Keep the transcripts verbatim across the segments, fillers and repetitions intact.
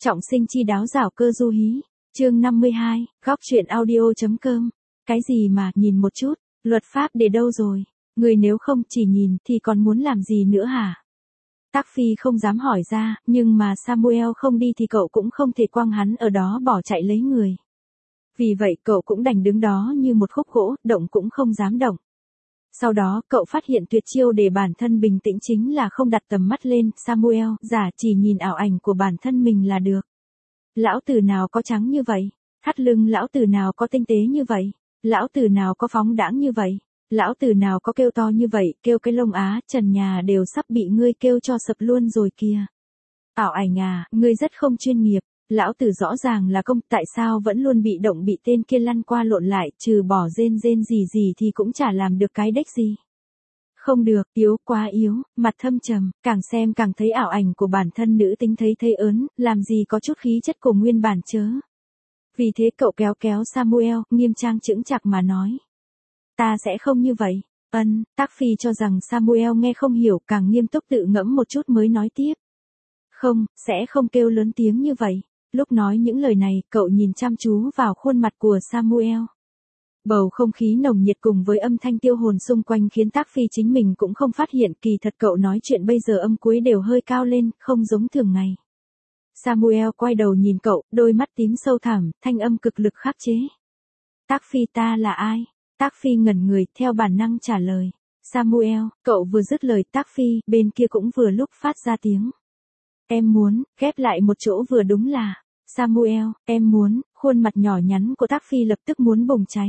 Trọng sinh chi đáo giảo cơ du hí. Chương năm mươi hai, góc truyện audio.com. Cái gì mà, nhìn một chút, luật pháp để đâu rồi? Người nếu không chỉ nhìn thì còn muốn làm gì nữa hả? Tác Phi không dám hỏi ra, nhưng mà Samuel không đi thì cậu cũng không thể quăng hắn ở đó bỏ chạy lấy người. Vì vậy cậu cũng đành đứng đó như một khúc gỗ, động cũng không dám động. Sau đó cậu phát hiện tuyệt chiêu để bản thân bình tĩnh chính là không đặt tầm mắt lên, Samuel, giả chỉ nhìn ảo ảnh của bản thân mình là được. Lão tử nào có trắng như vậy? Thắt lưng lão tử nào có tinh tế như vậy? Lão tử nào có phóng đãng như vậy? Lão tử nào có kêu to như vậy, kêu cái lông á, trần nhà đều sắp bị ngươi kêu cho sập luôn rồi kìa. Ảo ảnh à, ngươi rất không chuyên nghiệp, lão tử rõ ràng là công, tại sao vẫn luôn bị động bị tên kia lăn qua lộn lại, trừ bỏ rên rên gì gì thì cũng chả làm được cái đếch gì. Không được, yếu, quá yếu, mặt thâm trầm, càng xem càng thấy ảo ảnh của bản thân nữ tính thấy thấy ớn, làm gì có chút khí chất của nguyên bản chớ. Vì thế cậu kéo kéo Samuel, nghiêm trang chững chạc mà nói. Ta sẽ không như vậy. Ân, Tác Phi cho rằng Samuel nghe không hiểu, càng nghiêm túc tự ngẫm một chút mới nói tiếp. Không, sẽ không kêu lớn tiếng như vậy. Lúc nói những lời này, cậu nhìn chăm chú vào khuôn mặt của Samuel. Bầu không khí nồng nhiệt cùng với âm thanh tiêu hồn xung quanh khiến Tác Phi chính mình cũng không phát hiện, kỳ thật cậu nói chuyện bây giờ âm cuối đều hơi cao lên, không giống thường ngày. Samuel quay đầu nhìn cậu, đôi mắt tím sâu thẳm, thanh âm cực lực khắc chế. Tác Phi, ta là ai? Tác Phi ngẩn người, theo bản năng trả lời. Samuel, cậu vừa dứt lời Tác Phi, bên kia cũng vừa lúc phát ra tiếng. Em muốn, ghép lại một chỗ vừa đúng là. Samuel, em muốn, khuôn mặt nhỏ nhắn của Tác Phi lập tức muốn bùng cháy.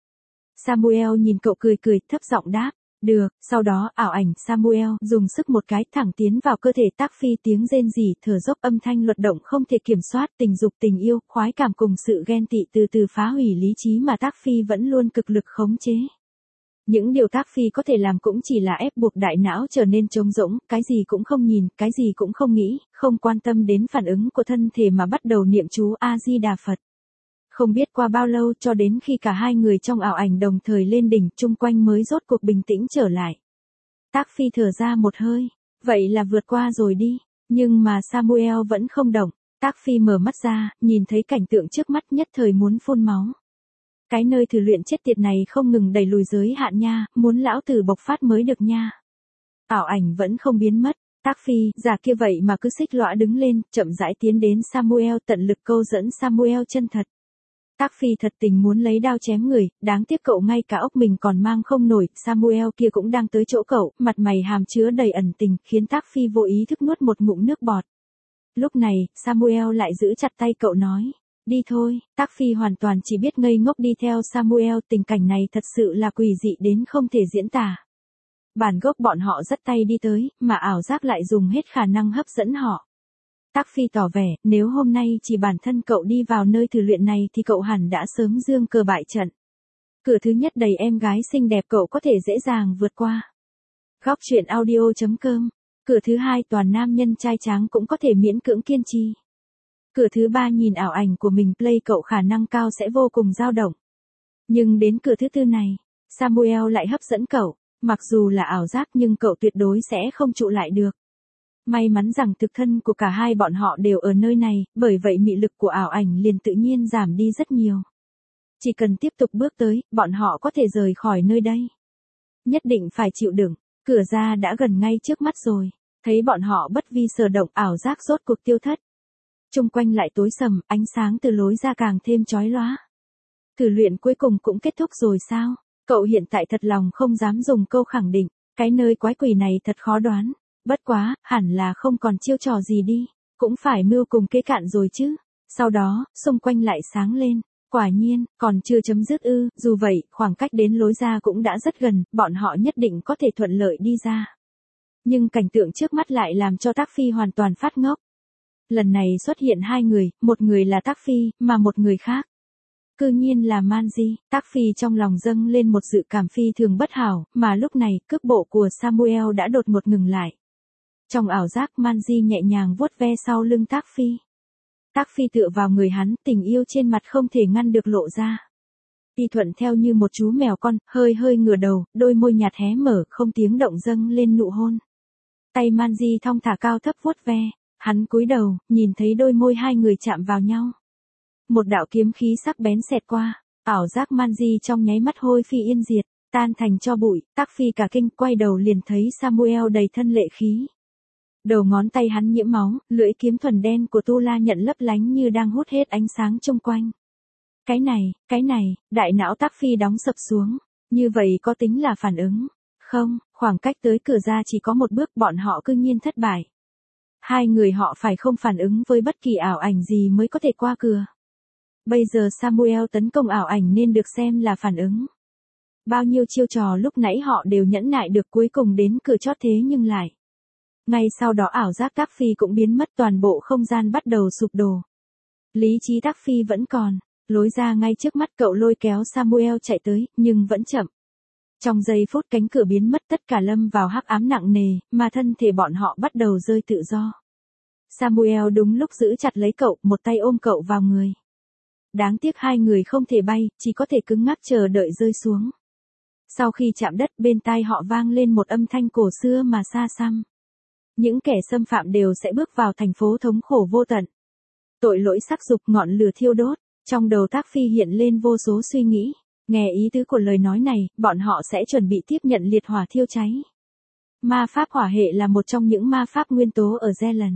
Samuel nhìn cậu cười cười, thấp giọng đáp. Được, sau đó ảo ảnh Samuel dùng sức một cái thẳng tiến vào cơ thể Tác Phi, tiếng rên rỉ, thở dốc, âm thanh luật động không thể kiểm soát, tình dục, tình yêu, khoái cảm cùng sự ghen tị từ từ phá hủy lý trí mà Tác Phi vẫn luôn cực lực khống chế. Những điều Tác Phi có thể làm cũng chỉ là ép buộc đại não trở nên trống rỗng, cái gì cũng không nhìn, cái gì cũng không nghĩ, không quan tâm đến phản ứng của thân thể mà bắt đầu niệm chú A-di-đà Phật. Không biết qua bao lâu cho đến khi cả hai người trong ảo ảnh đồng thời lên đỉnh, chung quanh mới rốt cuộc bình tĩnh trở lại. Tác Phi thở ra một hơi, vậy là vượt qua rồi đi, nhưng mà Samuel vẫn không động. Tác Phi mở mắt ra, nhìn thấy cảnh tượng trước mắt nhất thời muốn phun máu. Cái nơi thử luyện chết tiệt này không ngừng đẩy lùi giới hạn nha, muốn lão tử bộc phát mới được nha. Ảo ảnh vẫn không biến mất. Tác Phi, giả kia vậy mà cứ xích lõa đứng lên, chậm rãi tiến đến Samuel, tận lực câu dẫn Samuel chân thật. Tác Phi thật tình muốn lấy đao chém người, đáng tiếc cậu ngay cả ốc mình còn mang không nổi, Samuel kia cũng đang tới chỗ cậu, mặt mày hàm chứa đầy ẩn tình, khiến Tác Phi vô ý thức nuốt một ngụm nước bọt. Lúc này, Samuel lại giữ chặt tay cậu nói, đi thôi. Tác Phi hoàn toàn chỉ biết ngây ngốc đi theo Samuel, tình cảnh này thật sự là quỷ dị đến không thể diễn tả. Bản gốc bọn họ dắt tay đi tới, mà ảo giác lại dùng hết khả năng hấp dẫn họ. Tác Phi tỏ vẻ, nếu hôm nay chỉ bản thân cậu đi vào nơi thử luyện này thì cậu hẳn đã sớm dương cờ bại trận. Cửa thứ nhất đầy em gái xinh đẹp cậu có thể dễ dàng vượt qua. Góc truyện audio.com. Cửa thứ hai toàn nam nhân trai tráng cũng có thể miễn cưỡng kiên trì. Cửa thứ ba nhìn ảo ảnh của mình play cậu khả năng cao sẽ vô cùng dao động. Nhưng đến cửa thứ tư này, Samuel lại hấp dẫn cậu, mặc dù là ảo giác nhưng cậu tuyệt đối sẽ không trụ lại được. May mắn rằng thực thân của cả hai bọn họ đều ở nơi này, bởi vậy mị lực của ảo ảnh liền tự nhiên giảm đi rất nhiều. Chỉ cần tiếp tục bước tới, bọn họ có thể rời khỏi nơi đây. Nhất định phải chịu đựng, cửa ra đã gần ngay trước mắt rồi, thấy bọn họ bất vi sở động, ảo giác rốt cuộc tiêu thất. Chung quanh lại tối sầm, ánh sáng từ lối ra càng thêm chói lóa. Thử luyện cuối cùng cũng kết thúc rồi sao? Cậu hiện tại thật lòng không dám dùng câu khẳng định, cái nơi quái quỷ này thật khó đoán. Bất quá, hẳn là không còn chiêu trò gì đi, cũng phải mưu cùng kế cạn rồi chứ. Sau đó, xung quanh lại sáng lên, quả nhiên, còn chưa chấm dứt ư, dù vậy, khoảng cách đến lối ra cũng đã rất gần, bọn họ nhất định có thể thuận lợi đi ra. Nhưng cảnh tượng trước mắt lại làm cho Tác Phi hoàn toàn phát ngốc. Lần này xuất hiện hai người, một người là Tác Phi, mà một người khác. Cư nhiên là Manji. Tác Phi trong lòng dâng lên một dự cảm phi thường bất hảo, mà lúc này, cước bộ của Samuel đã đột ngột ngừng lại. Trong ảo giác Manji nhẹ nhàng vuốt ve sau lưng Tác Phi. Tác Phi tựa vào người hắn, tình yêu trên mặt không thể ngăn được lộ ra. Y thuận theo như một chú mèo con, hơi hơi ngửa đầu, đôi môi nhạt hé mở, không tiếng động dâng lên nụ hôn. Tay Manji thong thả cao thấp vuốt ve, Hắn cúi đầu, nhìn thấy đôi môi hai người chạm vào nhau. Một đạo kiếm khí sắc bén xẹt qua, ảo giác Manji trong nháy mắt hôi phi yên diệt, tan thành tro bụi. Tác Phi cả kinh, quay đầu liền thấy Samuel đầy thân lệ khí. Đầu ngón tay hắn nhiễm máu, lưỡi kiếm thuần đen của Tu La Nhận lấp lánh như đang hút hết ánh sáng chung quanh. Cái này, cái này, đại não Tác Phi đóng sập xuống. Như vậy có tính là phản ứng? Không, khoảng cách tới cửa ra chỉ có một bước, bọn họ cư nhiên thất bại. Hai người họ phải không phản ứng với bất kỳ ảo ảnh gì mới có thể qua cửa. Bây giờ Samuel tấn công ảo ảnh nên được xem là phản ứng. Bao nhiêu chiêu trò lúc nãy họ đều nhẫn nại được, cuối cùng đến cửa chót thế nhưng lại. Ngay sau đó ảo giác Tác Phi cũng biến mất, toàn bộ không gian bắt đầu sụp đổ. Lý trí Tác Phi vẫn còn, lối ra ngay trước mắt cậu lôi kéo Samuel chạy tới, nhưng vẫn chậm. Trong giây phút cánh cửa biến mất, tất cả lâm vào hắc ám nặng nề, mà thân thể bọn họ bắt đầu rơi tự do. Samuel đúng lúc giữ chặt lấy cậu, một tay ôm cậu vào người. Đáng tiếc hai người không thể bay, chỉ có thể cứng ngắc chờ đợi rơi xuống. Sau khi chạm đất, bên tai họ vang lên một âm thanh cổ xưa mà xa xăm. Những kẻ xâm phạm đều sẽ bước vào thành phố thống khổ vô tận. Tội lỗi sắc dục, ngọn lửa thiêu đốt. Trong đầu Tác Phi hiện lên vô số suy nghĩ. Nghe ý tứ của lời nói này, bọn họ sẽ chuẩn bị tiếp nhận liệt hỏa thiêu cháy. Ma pháp hỏa hệ là một trong những ma pháp nguyên tố ở Zealand.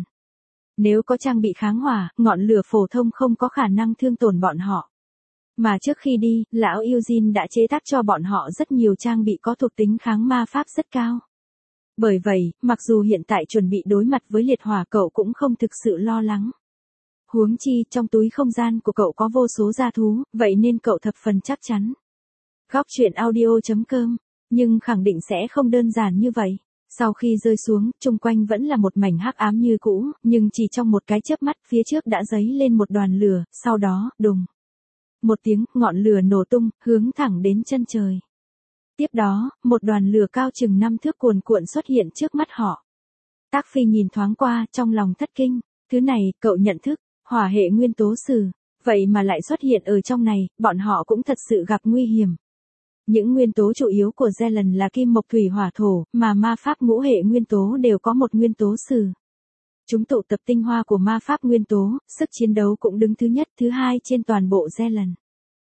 Nếu có trang bị kháng hỏa, ngọn lửa phổ thông không có khả năng thương tổn bọn họ. Mà trước khi đi, lão Eugene đã chế tác cho bọn họ rất nhiều trang bị có thuộc tính kháng ma pháp rất cao. Bởi vậy, mặc dù hiện tại chuẩn bị đối mặt với liệt hỏa, cậu cũng không thực sự lo lắng. Huống chi, trong túi không gian của cậu có vô số gia thú, vậy nên cậu thập phần chắc chắn. Góc truyện audio chấm com, nhưng khẳng định sẽ không đơn giản như vậy. Sau khi rơi xuống, chung quanh vẫn là một mảnh hắc ám như cũ, nhưng chỉ trong một cái chớp mắt, phía trước đã dấy lên một đoàn lửa, sau đó, đùng. Một tiếng, ngọn lửa nổ tung, hướng thẳng đến chân trời. Tiếp đó, một đoàn lửa cao chừng năm thước cuồn cuộn xuất hiện trước mắt họ. Tác Phi nhìn thoáng qua, trong lòng thất kinh. Thứ này, cậu nhận thức, hỏa hệ nguyên tố sử. Vậy mà lại xuất hiện ở trong này, bọn họ cũng thật sự gặp nguy hiểm. Những nguyên tố chủ yếu của Zealand là kim mộc thủy hỏa thổ, mà ma pháp ngũ hệ nguyên tố đều có một nguyên tố sử. Chúng tụ tập tinh hoa của ma pháp nguyên tố, sức chiến đấu cũng đứng thứ nhất, thứ hai trên toàn bộ Zealand.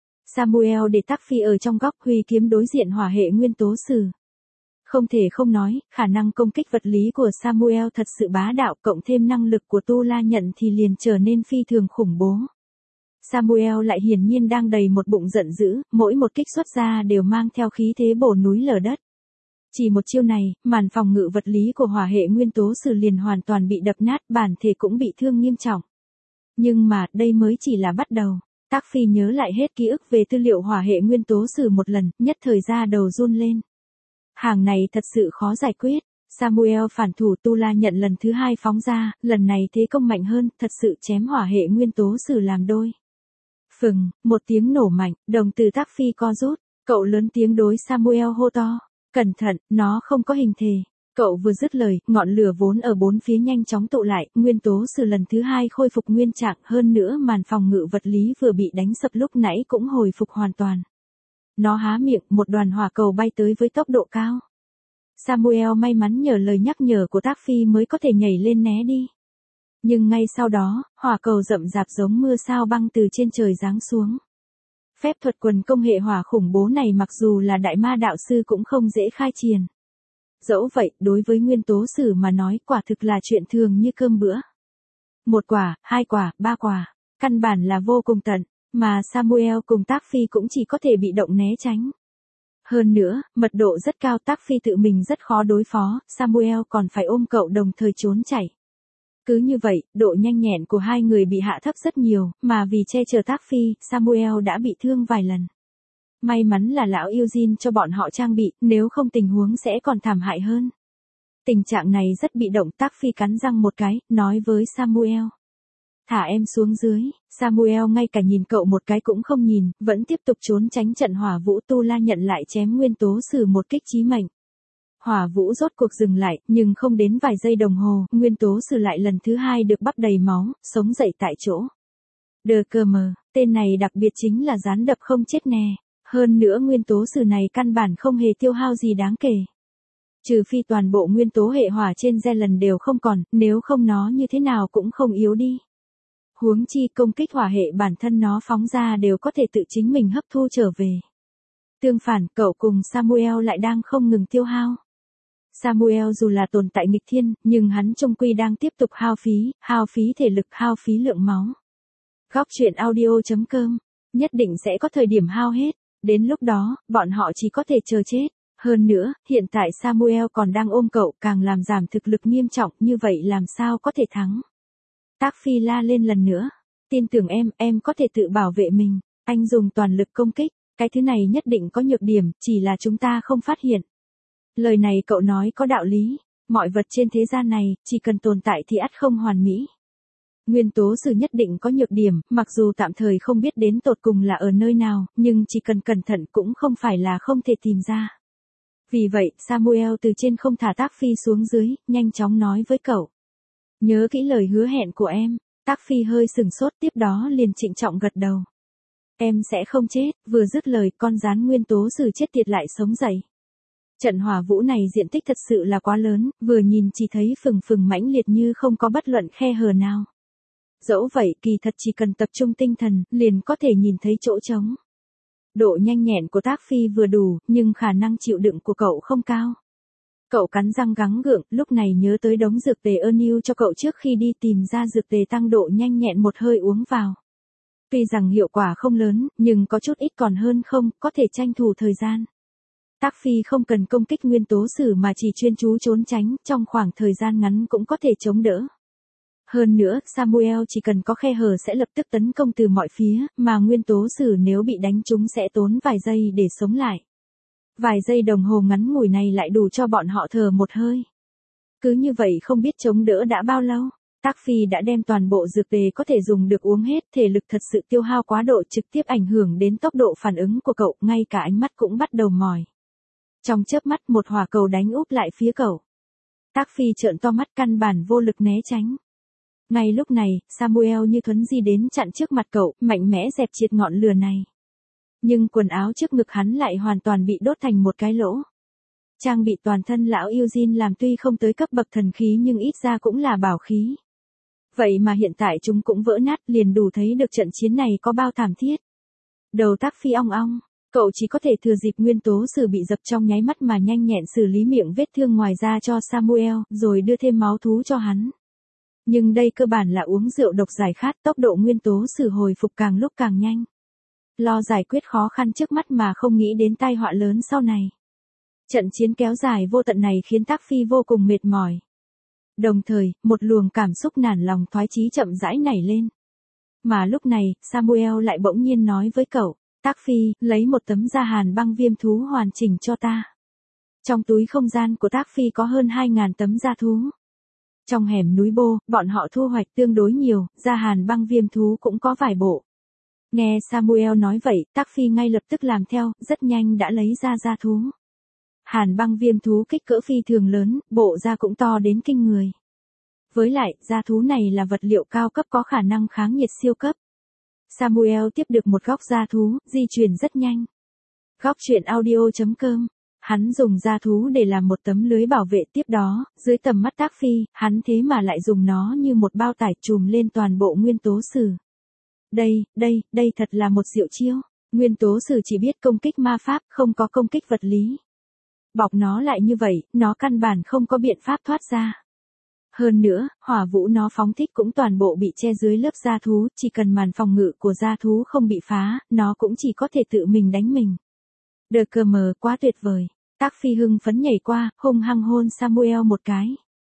Samuel để Tác Phi ở trong góc huy kiếm đối diện hỏa hệ nguyên tố sử. Không thể không nói, khả năng công kích vật lý của Samuel thật sự bá đạo, cộng thêm năng lực của Tu La Nhận thì liền trở nên phi thường khủng bố. Samuel lại hiển nhiên đang đầy một bụng giận dữ, mỗi một kích xuất ra đều mang theo khí thế bổ núi lở đất. Chỉ một chiêu này, màn phòng ngự vật lý của hỏa hệ nguyên tố sử liền hoàn toàn bị đập nát, bản thể cũng bị thương nghiêm trọng. Nhưng mà, đây mới chỉ là bắt đầu. Tác Phi nhớ lại hết ký ức về tư liệu hỏa hệ nguyên tố sử một lần, nhất thời ra đầu run lên. Hàng này thật sự khó giải quyết. Samuel phản thủ, Tu La Nhận lần thứ hai phóng ra, lần này thế công mạnh hơn, thật sự chém hỏa hệ nguyên tố sử làm đôi. Phừng, một tiếng nổ mạnh, đồng từ Tác Phi co rút, cậu lớn tiếng đối Samuel hô to. Cẩn thận, nó không có hình thể. Cậu vừa dứt lời, ngọn lửa vốn ở bốn phía nhanh chóng tụ lại, nguyên tố sử lần thứ hai khôi phục nguyên trạng, hơn nữa màn phòng ngự vật lý vừa bị đánh sập lúc nãy cũng hồi phục hoàn toàn. Nó há miệng, một đoàn hỏa cầu bay tới với tốc độ cao. Samuel may mắn nhờ lời nhắc nhở của Tác Phi mới có thể nhảy lên né đi. Nhưng ngay sau đó, hỏa cầu rậm rạp giống mưa sao băng từ trên trời giáng xuống. Phép thuật quần công hệ hỏa khủng bố này mặc dù là đại ma đạo sư cũng không dễ khai triển. Dẫu vậy, đối với nguyên tố sử mà nói, quả thực là chuyện thường như cơm bữa. Một quả, hai quả, ba quả, căn bản là vô cùng tận, mà Samuel cùng Tác Phi cũng chỉ có thể bị động né tránh. Hơn nữa, mật độ rất cao, Tác Phi tự mình rất khó đối phó, Samuel còn phải ôm cậu đồng thời trốn chạy. Cứ như vậy, độ nhanh nhẹn của hai người bị hạ thấp rất nhiều, mà vì che chở Tác Phi, Samuel đã bị thương vài lần. May mắn là lão Eugene cho bọn họ trang bị, nếu không tình huống sẽ còn thảm hại hơn. Tình trạng này rất bị động, Tác Phi cắn răng một cái, nói với Samuel. Thả em xuống dưới, Samuel ngay cả nhìn cậu một cái cũng không nhìn, vẫn tiếp tục trốn tránh trận hỏa vũ. Tu La Nhận lại chém nguyên tố sử một kích chí mệnh. Hỏa vũ rốt cuộc dừng lại, nhưng không đến vài giây đồng hồ, nguyên tố sử lại lần thứ hai được bắp đầy máu, sống dậy tại chỗ. Đờ cơ mờ, tên này đặc biệt chính là gián đập không chết nè. Hơn nữa nguyên tố sử này căn bản không hề tiêu hao gì đáng kể. Trừ phi toàn bộ nguyên tố hệ hỏa trên Zealand đều không còn, nếu không nó như thế nào cũng không yếu đi. Huống chi công kích hỏa hệ bản thân nó phóng ra đều có thể tự chính mình hấp thu trở về. Tương phản, cậu cùng Samuel lại đang không ngừng tiêu hao. Samuel dù là tồn tại nghịch thiên, nhưng hắn chung quy đang tiếp tục hao phí, hao phí thể lực, hao phí lượng máu. Góc truyện audio chấm com, nhất định sẽ có thời điểm hao hết, đến lúc đó, bọn họ chỉ có thể chờ chết. Hơn nữa, hiện tại Samuel còn đang ôm cậu, càng làm giảm thực lực nghiêm trọng, như vậy làm sao có thể thắng. Tác Phi la lên lần nữa, tin tưởng em, em có thể tự bảo vệ mình, anh dùng toàn lực công kích, cái thứ này nhất định có nhược điểm, chỉ là chúng ta không phát hiện. Lời này cậu nói có đạo lý, mọi vật trên thế gian này, chỉ cần tồn tại thì ắt không hoàn mỹ. Nguyên tố sử nhất định có nhược điểm, mặc dù tạm thời không biết đến tột cùng là ở nơi nào, nhưng chỉ cần cẩn thận cũng không phải là không thể tìm ra. Vì vậy, Samuel từ trên không thả Tác Phi xuống dưới, nhanh chóng nói với cậu. Nhớ kỹ lời hứa hẹn của em. Tác Phi hơi sừng sốt, tiếp đó liền trịnh trọng gật đầu. Em sẽ không chết, vừa dứt lời con gián nguyên tố sử chết tiệt lại sống dậy. Trận hỏa vũ này diện tích thật sự là quá lớn, vừa nhìn chỉ thấy phừng phừng mãnh liệt như không có bất luận khe hở nào. Dẫu vậy kỳ thật chỉ cần tập trung tinh thần, liền có thể nhìn thấy chỗ trống. Độ nhanh nhẹn của Tác Phi vừa đủ, nhưng khả năng chịu đựng của cậu không cao. Cậu cắn răng gắng gượng, lúc này nhớ tới đống dược tề ơn yêu cho cậu trước khi đi tìm ra dược tề tăng độ nhanh nhẹn một hơi uống vào. Tuy rằng hiệu quả không lớn, nhưng có chút ít còn hơn không, có thể tranh thủ thời gian. Tác Phi không cần công kích nguyên tố sử mà chỉ chuyên chú trốn tránh, trong khoảng thời gian ngắn cũng có thể chống đỡ. Hơn nữa, Samuel chỉ cần có khe hở sẽ lập tức tấn công từ mọi phía, mà nguyên tố sử nếu bị đánh trúng sẽ tốn vài giây để sống lại. Vài giây đồng hồ ngắn ngủi này lại đủ cho bọn họ thở một hơi. Cứ như vậy không biết chống đỡ đã bao lâu, Tác Phi đã đem toàn bộ dược tề có thể dùng được uống hết, thể lực thật sự tiêu hao quá độ trực tiếp ảnh hưởng đến tốc độ phản ứng của cậu, ngay cả ánh mắt cũng bắt đầu mỏi. Trong chớp mắt một hỏa cầu đánh úp lại phía cậu. Tác Phi trợn to mắt căn bản vô lực né tránh. Ngay lúc này, Samuel như thuấn di đến chặn trước mặt cậu, mạnh mẽ dẹp triệt ngọn lửa này. Nhưng quần áo trước ngực hắn lại hoàn toàn bị đốt thành một cái lỗ. Trang bị toàn thân lão Eugene làm tuy không tới cấp bậc thần khí nhưng ít ra cũng là bảo khí. Vậy mà hiện tại chúng cũng vỡ nát, liền đủ thấy được trận chiến này có bao thảm thiết. Đầu Tác Phi ong ong, cậu chỉ có thể thừa dịp nguyên tố sử bị dập trong nháy mắt mà nhanh nhẹn xử lý miệng vết thương ngoài da cho Samuel, rồi đưa thêm máu thú cho hắn. Nhưng đây cơ bản là uống rượu độc giải khát, tốc độ nguyên tố sử hồi phục càng lúc càng nhanh. Lo giải quyết khó khăn trước mắt mà không nghĩ đến tai họa lớn sau này. Trận chiến kéo dài vô tận này khiến Tác Phi vô cùng mệt mỏi. Đồng thời, một luồng cảm xúc nản lòng thoái chí chậm rãi nảy lên. Mà lúc này, Samuel lại bỗng nhiên nói với cậu, Tác Phi, lấy một tấm da hàn băng viêm thú hoàn chỉnh cho ta. Trong túi không gian của Tác Phi có hơn hai nghìn tấm da thú. Trong hẻm núi Bô, bọn họ thu hoạch tương đối nhiều, da hàn băng viêm thú cũng có vài bộ. Nghe Samuel nói vậy, Tác Phi ngay lập tức làm theo, rất nhanh đã lấy ra da thú. Hàn băng viêm thú kích cỡ phi thường lớn, bộ da cũng to đến kinh người. Với lại, da thú này là vật liệu cao cấp có khả năng kháng nhiệt siêu cấp. Samuel tiếp được một góc da thú, di chuyển rất nhanh. Góc truyện audio chấm com, hắn dùng da thú để làm một tấm lưới bảo vệ, tiếp đó, dưới tầm mắt Tác Phi, hắn thế mà lại dùng nó như một bao tải trùm lên toàn bộ nguyên tố sử. Đây, đây, đây thật là một diệu chiêu. Nguyên tố sử chỉ biết công kích ma pháp, không có công kích vật lý. Bọc nó lại như vậy, nó căn bản không có biện pháp thoát ra. Hơn nữa, hỏa vũ nó phóng thích cũng toàn bộ bị che dưới lớp da thú, chỉ cần màn phòng ngự của da thú không bị phá, nó cũng chỉ có thể tự mình đánh mình. Đờ cơ mờ, quá tuyệt vời. Tác Phi hưng phấn nhảy qua, hung hăng hôn Samuel một cái.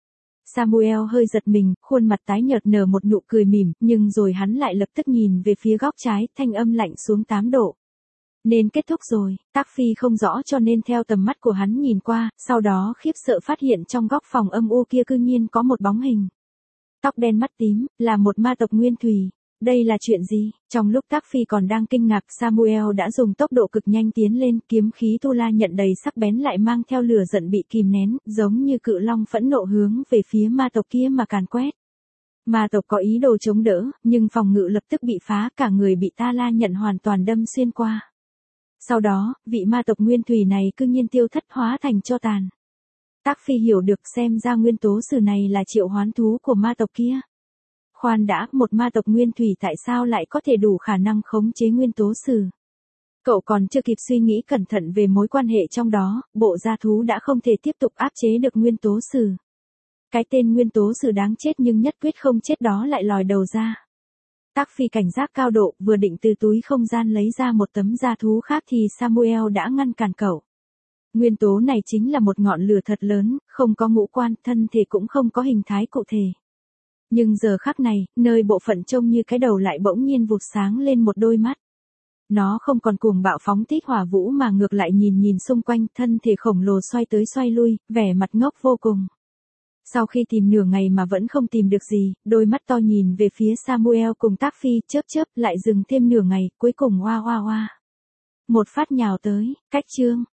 Samuel hơi giật mình, khuôn mặt tái nhợt nở một nụ cười mỉm, nhưng rồi hắn lại lập tức nhìn về phía góc trái, thanh âm lạnh xuống tám độ. Nên kết thúc rồi, Tác Phi không rõ cho nên theo tầm mắt của hắn nhìn qua, sau đó khiếp sợ phát hiện trong góc phòng âm u kia cư nhiên có một bóng hình. Tóc đen mắt tím, là một ma tộc nguyên thủy. Đây là chuyện gì? Trong lúc Tác Phi còn đang kinh ngạc, Samuel đã dùng tốc độ cực nhanh tiến lên, kiếm khí tu la nhận đầy sắc bén lại mang theo lửa giận bị kìm nén, giống như cự long phẫn nộ hướng về phía ma tộc kia mà càn quét. Ma tộc có ý đồ chống đỡ, nhưng phòng ngự lập tức bị phá, cả người bị ta la nhận hoàn toàn đâm xuyên qua. Sau đó, vị ma tộc nguyên thủy này cư nhiên tiêu thất hóa thành tro tàn. Tác Phi hiểu được xem ra nguyên tố sử này là triệu hoán thú của ma tộc kia. Khoan đã, một ma tộc nguyên thủy tại sao lại có thể đủ khả năng khống chế nguyên tố sử? Cậu còn chưa kịp suy nghĩ cẩn thận về mối quan hệ trong đó, bộ gia thú đã không thể tiếp tục áp chế được nguyên tố sử. Cái tên nguyên tố sử đáng chết nhưng nhất quyết không chết đó lại lòi đầu ra. Tác Phi cảnh giác cao độ, vừa định từ túi không gian lấy ra một tấm da thú khác thì Samuel đã ngăn cản cậu. Nguyên tố này chính là một ngọn lửa thật lớn, không có ngũ quan, thân thể cũng không có hình thái cụ thể. Nhưng giờ khắc này, nơi bộ phận trông như cái đầu lại bỗng nhiên vụt sáng lên một đôi mắt. Nó không còn cuồng bạo phóng thích hỏa vũ mà ngược lại nhìn nhìn xung quanh, thân thể khổng lồ xoay tới xoay lui, vẻ mặt ngốc vô cùng. Sau khi tìm nửa ngày mà vẫn không tìm được gì, đôi mắt to nhìn về phía Samuel cùng Tác Phi, chớp chớp, lại dừng thêm nửa ngày, cuối cùng oa oa oa. Một phát nhào tới, cách chương.